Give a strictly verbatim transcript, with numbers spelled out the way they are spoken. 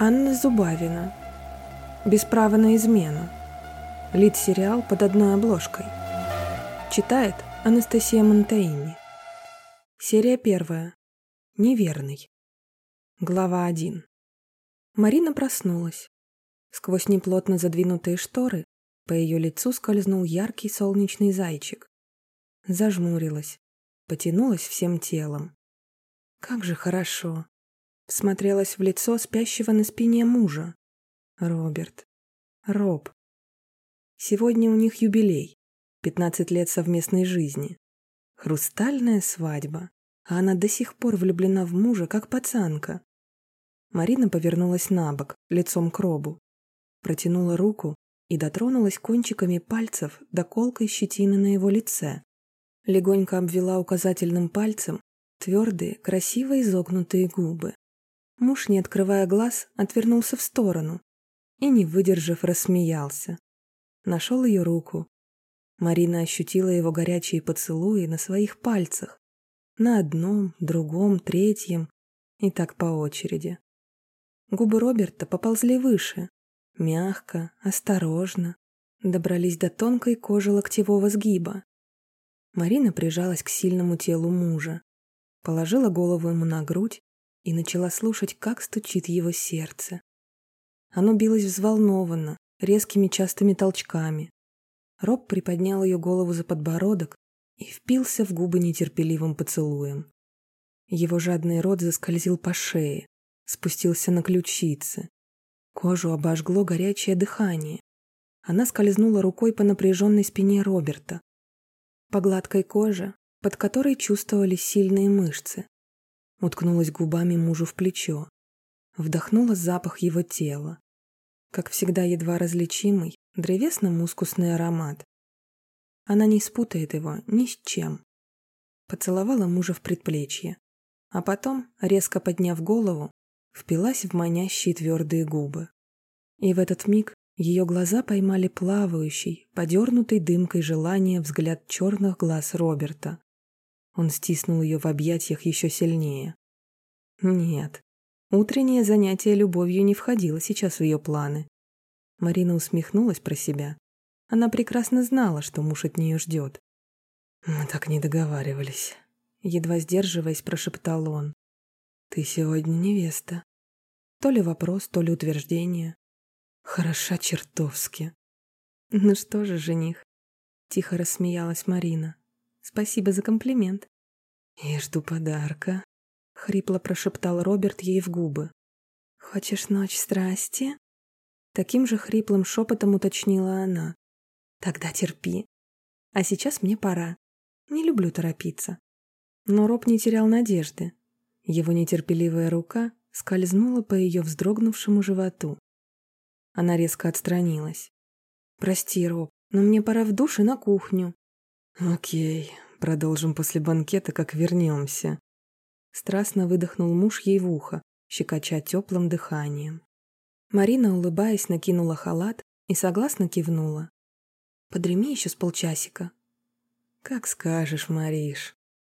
Анна Зубавина. Без права на измену. Лид-сериал под одной обложкой. Читает Анастасия Монтаини. Серия первая. Неверный. Глава один. Марина проснулась. Сквозь неплотно задвинутые шторы по ее лицу скользнул яркий солнечный зайчик. Зажмурилась, потянулась всем телом. Как же хорошо. Всмотрелась в лицо спящего на спине мужа. Роберт. Роб. Сегодня у них юбилей. пятнадцать лет совместной жизни. Хрустальная свадьба. А она до сих пор влюблена в мужа, как пацанка. Марина повернулась на бок, лицом к Робу. Протянула руку и дотронулась кончиками пальцев до колкой щетины на его лице. Легонько обвела указательным пальцем твердые, красиво изогнутые губы. Муж, не открывая глаз, отвернулся в сторону и, не выдержав, рассмеялся. Нашел ее руку. Марина ощутила его горячие поцелуи на своих пальцах. На одном, другом, третьем и так по очереди. Губы Роберта поползли выше, мягко, осторожно, добрались до тонкой кожи локтевого сгиба. Марина прижалась к сильному телу мужа, положила голову ему на грудь и начала слушать, как стучит его сердце. Оно билось взволнованно, резкими частыми толчками. Роб приподнял ее голову за подбородок и впился в губы нетерпеливым поцелуем. Его жадный рот заскользил по шее, спустился на ключицы. Кожу обожгло горячее дыхание. Она скользнула рукой по напряженной спине Роберта, по гладкой коже, под которой чувствовались сильные мышцы. Уткнулась губами мужу в плечо. Вдохнула запах его тела. Как всегда, едва различимый, древесно-мускусный аромат. Она не спутает его ни с чем. Поцеловала мужа в предплечье, а потом, резко подняв голову, впилась в манящие твердые губы. И в этот миг ее глаза поймали плавающий, подернутый дымкой желания взгляд черных глаз Роберта. Он стиснул ее в объятиях еще сильнее. Нет, утреннее занятие любовью не входило сейчас в ее планы. Марина усмехнулась про себя. Она прекрасно знала, что муж от нее ждет. «Мы так не договаривались», — едва сдерживаясь, прошептал он. «Ты сегодня невеста». То ли вопрос, то ли утверждение. «Хороша чертовски». «Ну что же, жених?» — тихо рассмеялась Марина. «Спасибо за комплимент». «Я жду подарка», — хрипло прошептал Роберт ей в губы. «Хочешь ночь страсти?» Таким же хриплым шепотом уточнила она. «Тогда терпи. А сейчас мне пора. Не люблю торопиться». Но Роб не терял надежды. Его нетерпеливая рука скользнула по ее вздрогнувшему животу. Она резко отстранилась. «Прости, Роб, но мне пора в душ и на кухню». «Окей, продолжим после банкета, как вернемся». Страстно выдохнул муж ей в ухо, щекоча теплым дыханием. Марина, улыбаясь, накинула халат и согласно кивнула. «Подреми еще с полчасика». «Как скажешь, Мариш».